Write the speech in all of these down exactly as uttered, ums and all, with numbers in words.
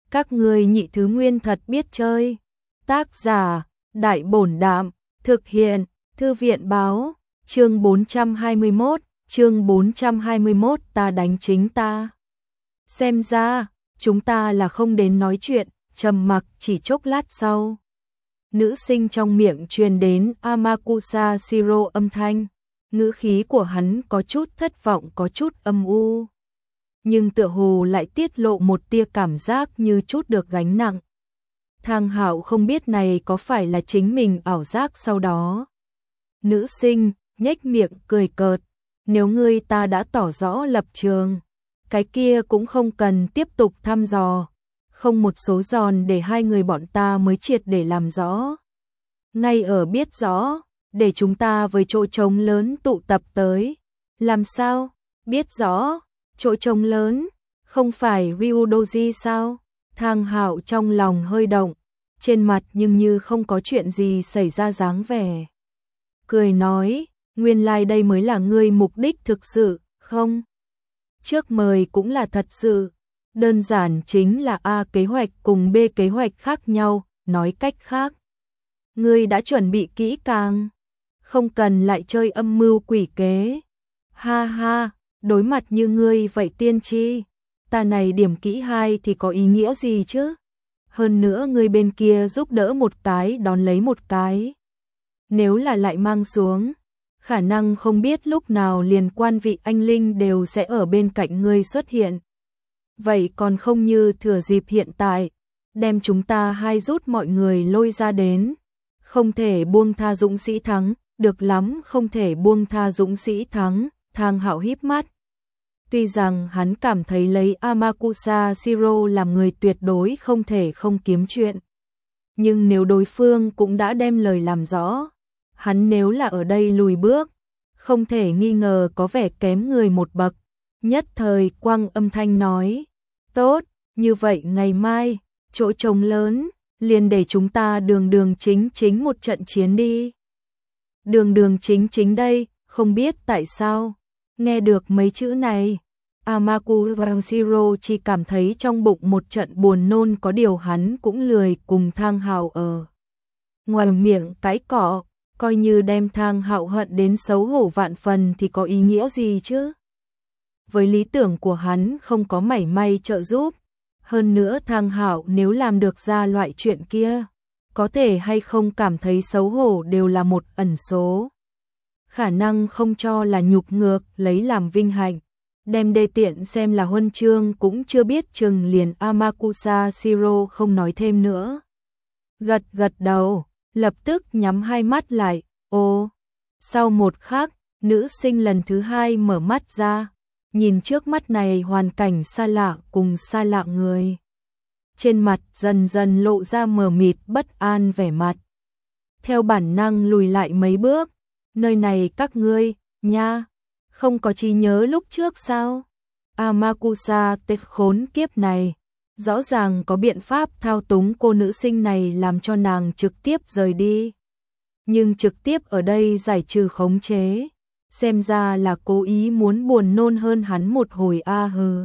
Các ngươi nhị thứ nguyên thật biết chơi. Tác giả, Đại Bổn Đạm, thực hiện, Thư viện Báo, chương bốn trăm hai mươi mốt, chương bốn trăm hai mươi mốt ta đánh chính ta. Xem ra, chúng ta là không đến nói chuyện, trầm mặc chỉ chốc lát sau. Nữ sinh trong miệng truyền đến Amakusa Shiro âm thanh, ngữ khí của hắn có chút thất vọng có chút âm u. Nhưng tựa hồ lại tiết lộ một tia cảm giác như chút được gánh nặng. Thang Hạo không biết này có phải là chính mình ảo giác sau đó. Nữ sinh, nhếch miệng cười cợt, nếu ngươi ta đã tỏ rõ lập trường, cái kia cũng không cần tiếp tục thăm dò, không một số giòn để hai người bọn ta mới triệt để làm rõ. Ngay ở biết rõ, để chúng ta với chỗ trống lớn tụ tập tới. Làm sao? Biết rõ, chỗ trống lớn, không phải Ryudoji sao? Thang Hạo trong lòng hơi động, trên mặt nhưng như không có chuyện gì xảy ra dáng vẻ. Cười nói, nguyên lai like đây mới là ngươi mục đích thực sự, không? Trước mời cũng là thật sự, đơn giản chính là A kế hoạch cùng B kế hoạch khác nhau, nói cách khác. Ngươi đã chuẩn bị kỹ càng, không cần lại chơi âm mưu quỷ kế. Ha ha, đối mặt như ngươi vậy tiên tri, ta này điểm kỹ hai thì có ý nghĩa gì chứ? Hơn nữa ngươi bên kia giúp đỡ một cái đón lấy một cái. Nếu là lại mang xuống, khả năng không biết lúc nào liền quan vị anh linh đều sẽ ở bên cạnh ngươi xuất hiện. Vậy còn không như thừa dịp hiện tại, đem chúng ta hai rút mọi người lôi ra đến. Không thể buông tha dũng sĩ thắng, được lắm không thể buông tha dũng sĩ thắng. Thang Hạo híp mắt. Tuy rằng hắn cảm thấy lấy Amakusa Shiro làm người tuyệt đối không thể không kiếm chuyện. Nhưng nếu đối phương cũng đã đem lời làm rõ, hắn nếu là ở đây lùi bước, không thể nghi ngờ có vẻ kém người một bậc. Nhất thời quăng âm thanh nói, tốt, như vậy ngày mai, chỗ trống lớn, liền để chúng ta đường đường chính chính một trận chiến đi. Đường đường chính chính đây, không biết tại sao, nghe được mấy chữ này, Amakusa Shiro chỉ cảm thấy trong bụng một trận buồn nôn, có điều hắn cũng lười cùng Thang Hạo ở ngoài miệng cái cỏ, coi như đem Thang Hạo hận đến xấu hổ vạn phần thì có ý nghĩa gì chứ? Với lý tưởng của hắn không có mảy may trợ giúp, hơn nữa Thang Hạo nếu làm được ra loại chuyện kia, có thể hay không cảm thấy xấu hổ đều là một ẩn số. Khả năng không cho là nhục ngược, lấy làm vinh hạnh, đem đê tiện xem là huân chương cũng chưa biết chừng. Liền Amakusa Shiro không nói thêm nữa, gật gật đầu, lập tức nhắm hai mắt lại. Ô, sau một khắc, nữ sinh lần thứ hai mở mắt ra, nhìn trước mắt này hoàn cảnh xa lạ cùng xa lạ người. Trên mặt dần dần lộ ra mờ mịt bất an vẻ mặt. Theo bản năng lùi lại mấy bước, nơi này các ngươi, nha, không có trí nhớ lúc trước sao? Amakusa tên khốn kiếp này, rõ ràng có biện pháp thao túng cô nữ sinh này làm cho nàng trực tiếp rời đi. Nhưng trực tiếp ở đây giải trừ khống chế, xem ra là cố ý muốn buồn nôn hơn hắn một hồi a hừ.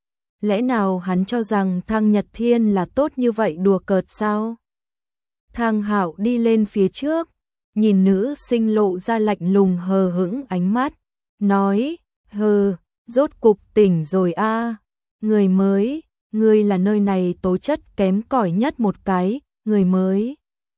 Lẽ nào hắn cho rằng Thang Nhật Thiên là tốt như vậy đùa cợt sao? Thang Hạo đi lên phía trước, nhìn nữ sinh lộ ra lạnh lùng hờ hững ánh mắt, nói, hừ, rốt cục tỉnh rồi a, người mới, ngươi là nơi này tố chất kém cỏi nhất một cái, người mới.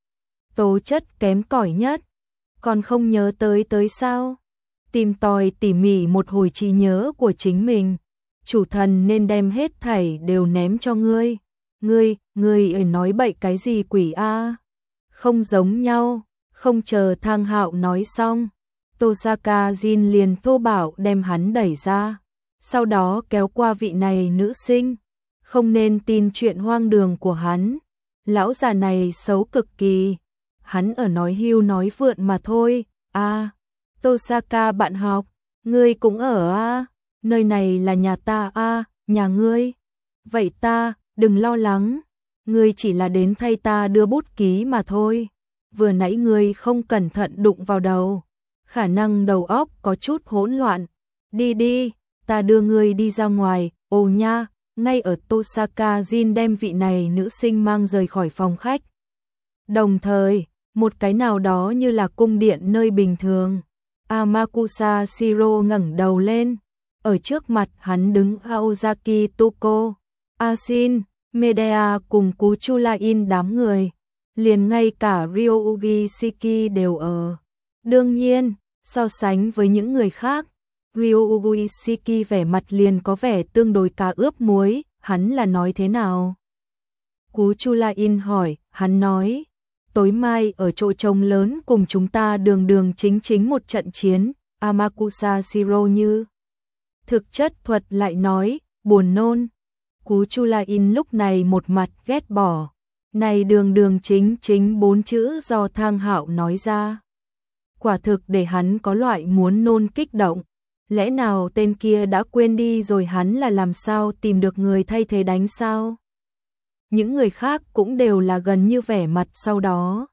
Tố chất kém cỏi nhất, còn không nhớ tới tới sao? Tìm tòi tỉ mỉ một hồi trí nhớ của chính mình, chủ thần nên đem hết thảy đều ném cho ngươi. Ngươi, ngươi ở nói bậy cái gì quỷ a? Không giống nhau. Không chờ Thang Hạo nói xong, Tosaka Jin liền thô bạo đem hắn đẩy ra, sau đó kéo qua vị này nữ sinh. Không nên tin chuyện hoang đường của hắn, lão già này xấu cực kỳ, hắn ở nói hưu nói vượn mà thôi. A, à, Tosaka bạn học, ngươi cũng ở a, à? Nơi này là nhà ta a, à, nhà ngươi. Vậy ta, đừng lo lắng, ngươi chỉ là đến thay ta đưa bút ký mà thôi. Vừa nãy ngươi không cẩn thận đụng vào đầu, khả năng đầu óc có chút hỗn loạn. Đi đi, ta đưa ngươi đi ra ngoài. Ồ nha, ngay ở Tosaka Jin đem vị này nữ sinh mang rời khỏi phòng khách. Đồng thời, một cái nào đó như là cung điện nơi bình thường. Amakusa Shiro ngẩng đầu lên, ở trước mặt hắn đứng Aozaki Tuko, Asin, Medea cùng Kuchulain đám người, liền ngay cả Ryougi Shiki đều ở. Đương nhiên, so sánh với những người khác, Ryougi Shiki vẻ mặt liền có vẻ tương đối cá ướp muối, hắn là nói thế nào? Kuchulain hỏi, hắn nói, tối mai ở chỗ trống lớn cùng chúng ta đường đường chính chính một trận chiến. Amakusa Shiro như thực chất thuật lại nói, buồn nôn. Kuchulain lúc này một mặt ghét bỏ, này đường đường chính chính bốn chữ do Thang Hạo nói ra. Quả thực để hắn có loại muốn nôn kích động, lẽ nào tên kia đã quên đi rồi hắn là làm sao tìm được người thay thế đánh sao? Những người khác cũng đều là gần như vẻ mặt sau đó.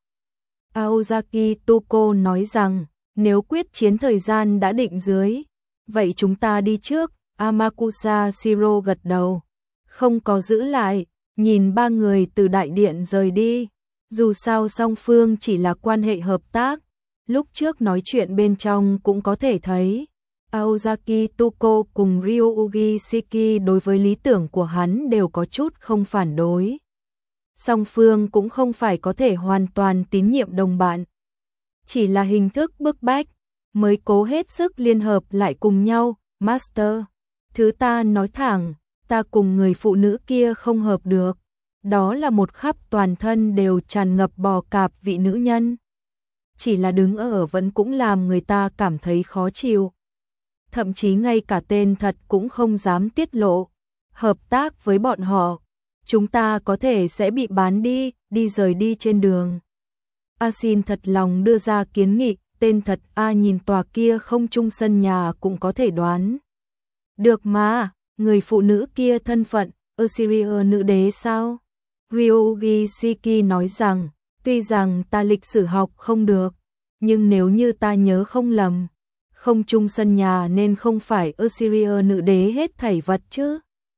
Aozaki Tuko nói rằng, nếu quyết chiến thời gian đã định dưới, vậy chúng ta đi trước. Amakusa Shiro gật đầu, không có giữ lại, nhìn ba người từ đại điện rời đi. Dù sao song phương chỉ là quan hệ hợp tác, lúc trước nói chuyện bên trong cũng có thể thấy. Aozaki Tuko cùng Ryougi Shiki đối với lý tưởng của hắn đều có chút không phản đối. Song phương cũng không phải có thể hoàn toàn tín nhiệm đồng bạn. Chỉ là hình thức bức bách, mới cố hết sức liên hợp lại cùng nhau. Master, thứ ta nói thẳng, ta cùng người phụ nữ kia không hợp được. Đó là một khắp toàn thân đều tràn ngập bò cạp vị nữ nhân. Chỉ là đứng ở vẫn cũng làm người ta cảm thấy khó chịu. Thậm chí ngay cả tên thật cũng không dám tiết lộ. Hợp tác với bọn họ, chúng ta có thể sẽ bị bán đi, đi rời đi trên đường. Asin thật lòng đưa ra kiến nghị, tên thật A nhìn tòa kia không trung sân nhà cũng có thể đoán. Được mà, người phụ nữ kia thân phận, Assyria nữ đế sao? Ryougi Shiki nói rằng, tuy rằng ta lịch sử học không được, nhưng nếu như ta nhớ không lầm, không trung sân nhà nên không phải Assyria nữ đế hết thảy vật chứ?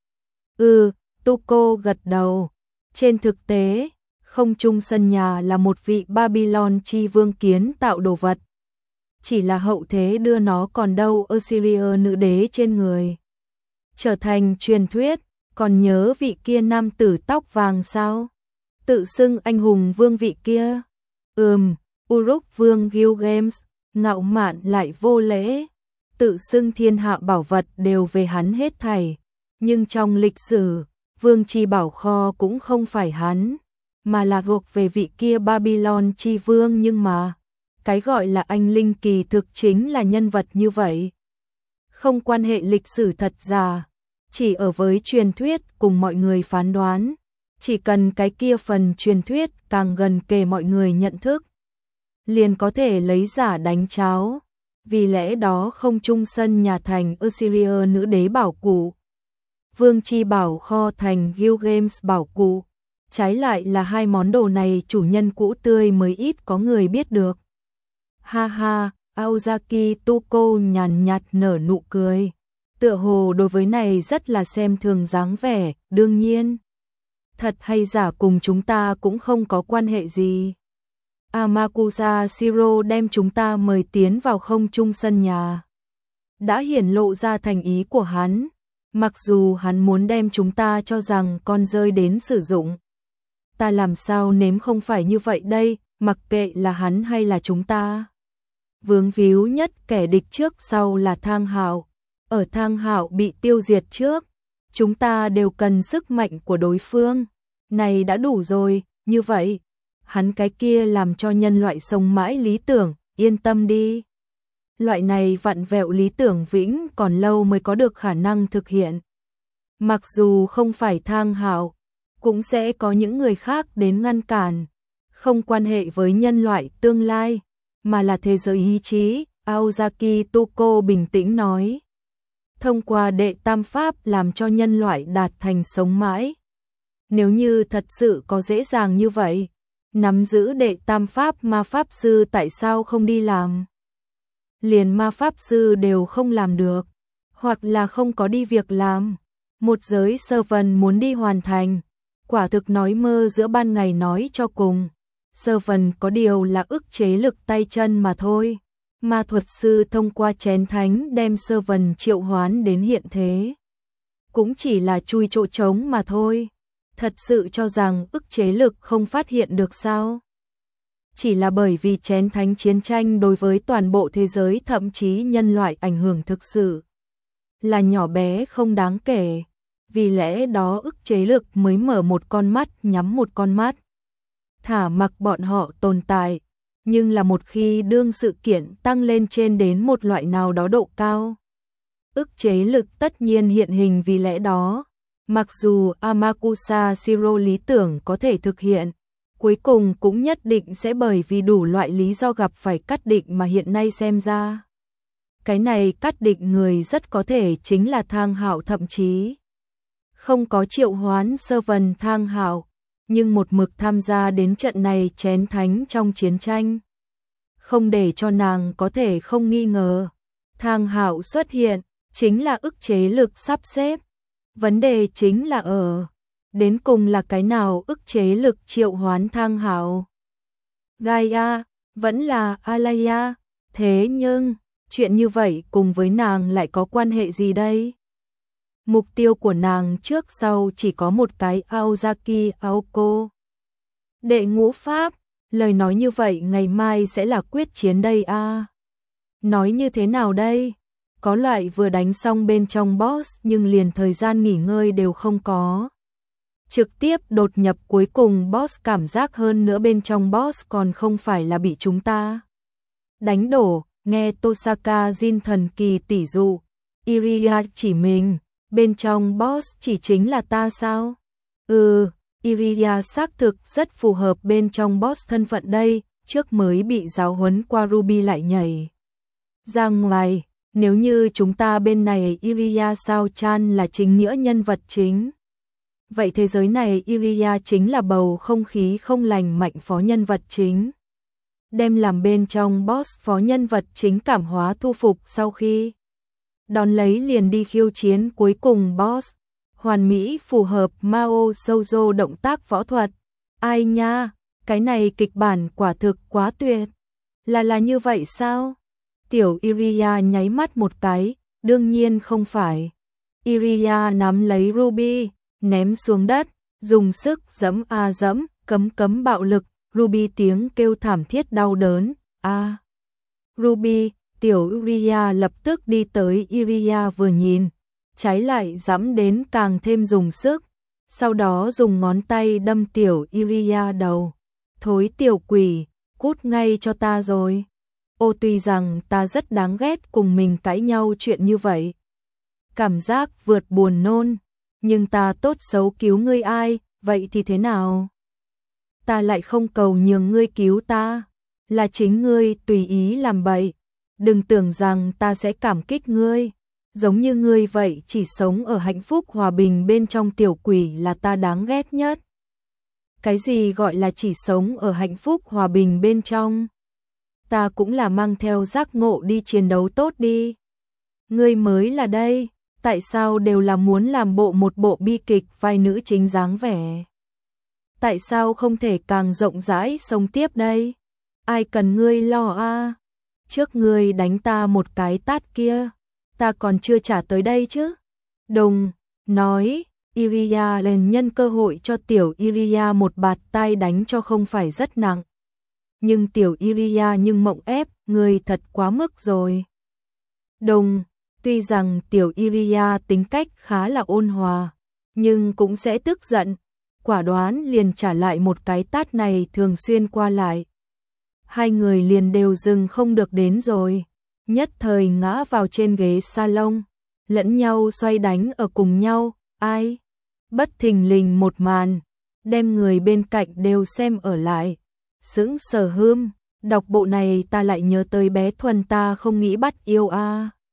Ừ, Tuko gật đầu. Trên thực tế, không trung sân nhà là một vị Babylon chi vương kiến tạo đồ vật. Chỉ là hậu thế đưa nó còn đâu Assyria nữ đế trên người. Trở thành truyền thuyết, còn nhớ vị kia nam tử tóc vàng sao? Tự xưng anh hùng vương vị kia. Ừm, Uruk vương Gilgamesh, ngạo mạn lại vô lễ. Tự xưng thiên hạ bảo vật đều về hắn hết thảy. Nhưng trong lịch sử, vương chi bảo kho cũng không phải hắn, mà là thuộc về vị kia Babylon chi vương. Nhưng mà, cái gọi là anh linh kỳ thực chính là nhân vật như vậy. Không quan hệ lịch sử thật giả, chỉ ở với truyền thuyết cùng mọi người phán đoán. Chỉ cần cái kia phần truyền thuyết càng gần kề mọi người nhận thức, liền có thể lấy giả đánh cháo. Vì lẽ đó không trung sân nhà thành Assyria nữ đế bảo cụ, vương chi bảo kho thành Gilgamesh bảo cụ. Trái lại là hai món đồ này chủ nhân cũ tươi mới ít có người biết được. Ha ha, Aozaki Tuko nhàn nhạt nở nụ cười. Tựa hồ đối với này rất là xem thường dáng vẻ, đương nhiên. Thật hay giả cùng chúng ta cũng không có quan hệ gì. Amakusa Shiro đem chúng ta mời tiến vào không trung sân nhà. Đã hiển lộ ra thành ý của hắn, mặc dù hắn muốn đem chúng ta cho rằng con rơi đến sử dụng. Ta làm sao nếm không phải như vậy đây, mặc kệ là hắn hay là chúng ta. Vướng víu nhất kẻ địch trước sau là Thang Hạo. Ở Thang Hạo bị tiêu diệt trước, chúng ta đều cần sức mạnh của đối phương. Này đã đủ rồi, như vậy, hắn cái kia làm cho nhân loại sống mãi lý tưởng, yên tâm đi. Loại này vặn vẹo lý tưởng vĩnh còn lâu mới có được khả năng thực hiện. Mặc dù không phải Thang Hạo, cũng sẽ có những người khác đến ngăn cản. Không quan hệ với nhân loại tương lai, mà là thế giới ý chí, Aozaki Tuko bình tĩnh nói. Thông qua đệ tam pháp làm cho nhân loại đạt thành sống mãi. Nếu như thật sự có dễ dàng như vậy, nắm giữ đệ tam pháp ma pháp sư tại sao không đi làm? Liền ma pháp sư đều không làm được, hoặc là không có đi việc làm. Một giới sơ vần muốn đi hoàn thành, quả thực nói mơ giữa ban ngày nói cho cùng. Sơ vần có điều là ức chế lực tay chân mà thôi. Ma thuật sư thông qua chén thánh đem sơ vần triệu hoán đến hiện thế. Cũng chỉ là chui chỗ trống mà thôi. Thật sự cho rằng ức chế lực không phát hiện được sao? Chỉ là bởi vì chén thánh chiến tranh đối với toàn bộ thế giới thậm chí nhân loại ảnh hưởng thực sự là nhỏ bé không đáng kể. Vì lẽ đó ức chế lực mới mở một con mắt nhắm một con mắt. Thả mặc bọn họ tồn tại. Nhưng là một khi đương sự kiện tăng lên trên đến một loại nào đó độ cao, ức chế lực tất nhiên hiện hình. Vì lẽ đó, mặc dù Amakusa Shiro lý tưởng có thể thực hiện, cuối cùng cũng nhất định sẽ bởi vì đủ loại lý do gặp phải cắt định mà hiện nay xem ra. Cái này cắt định người rất có thể chính là Thang Hạo, thậm chí không có triệu hoán sơ vần Thang Hạo, nhưng một mực tham gia đến trận này chén thánh trong chiến tranh. Không để cho nàng có thể không nghi ngờ, Thang Hạo xuất hiện chính là ức chế lực sắp xếp. Vấn đề chính là ở đến cùng là cái nào ức chế lực triệu hoán Thang Hạo? Gaia, vẫn là Alaya, thế nhưng chuyện như vậy cùng với nàng lại có quan hệ gì đây? Mục tiêu của nàng trước sau chỉ có một cái, Aozaki Aoko. Đệ ngũ pháp, lời nói như vậy ngày mai sẽ là quyết chiến đây a. À? Nói như thế nào đây? Có loại vừa đánh xong bên trong boss nhưng liền thời gian nghỉ ngơi đều không có. Trực tiếp đột nhập cuối cùng boss, cảm giác hơn nữa bên trong boss còn không phải là bị chúng ta đánh đổ. Nghe Tosaka Jin thần kỳ tỷ dụ, Iria chỉ mình, bên trong boss chỉ chính là ta sao? Ừ, Iria xác thực rất phù hợp bên trong boss thân phận đây, trước mới bị giáo huấn qua Ruby lại nhảy ra ngoài. Nếu như chúng ta bên này Iria sao chan là chính nghĩa nhân vật chính, vậy thế giới này Iria chính là bầu không khí không lành mạnh phó nhân vật chính. Đem làm bên trong boss phó nhân vật chính cảm hóa thu phục, sau khi đón lấy liền đi khiêu chiến cuối cùng boss. Hoàn mỹ phù hợp Mao Shoujo động tác võ thuật. Ai nha, cái này kịch bản quả thực quá tuyệt. Là là như vậy sao? Tiểu Iria nháy mắt một cái, đương nhiên không phải. Iria nắm lấy Ruby, ném xuống đất, dùng sức giẫm a giẫm, cấm cấm bạo lực. Ruby tiếng kêu thảm thiết đau đớn, a. À. Ruby, tiểu Iria lập tức đi tới Iria vừa nhìn, trái lại giẫm đến càng thêm dùng sức, sau đó dùng ngón tay đâm tiểu Iria đầu. Thối tiểu quỷ, cút ngay cho ta rồi. Ô, tuy rằng ta rất đáng ghét cùng mình cãi nhau chuyện như vậy, cảm giác vượt buồn nôn, nhưng ta tốt xấu cứu ngươi ai, vậy thì thế nào? Ta lại không cầu nhường ngươi cứu ta, là chính ngươi tùy ý làm bậy. Đừng tưởng rằng ta sẽ cảm kích ngươi, giống như ngươi vậy chỉ sống ở hạnh phúc hòa bình bên trong tiểu quỷ là ta đáng ghét nhất. Cái gì gọi là chỉ sống ở hạnh phúc hòa bình bên trong? Ta cũng là mang theo giác ngộ đi chiến đấu tốt đi. Ngươi mới là đây, tại sao đều là muốn làm bộ một bộ bi kịch vai nữ chính dáng vẻ? Tại sao không thể càng rộng rãi sống tiếp đây? Ai cần ngươi lo a? À? Trước ngươi đánh ta một cái tát kia, ta còn chưa trả tới đây chứ. Đồng, nói, Iria lên nhân cơ hội cho tiểu Iria một bạt tai đánh cho không phải rất nặng. Nhưng tiểu Iria nhưng mộng ép, ngươi thật quá mức rồi. Đồng, tuy rằng tiểu Iria tính cách khá là ôn hòa, nhưng cũng sẽ tức giận. Quả đoán liền trả lại một cái tát này thường xuyên qua lại. Hai người liền đều dừng không được đến rồi. Nhất thời ngã vào trên ghế salon, lẫn nhau xoay đánh ở cùng nhau. Ai? Bất thình lình một màn, đem người bên cạnh đều xem ở lại. Sững sờ hươm, đọc bộ này ta lại nhớ tới bé Thuần ta không nghĩ bắt yêu a. À.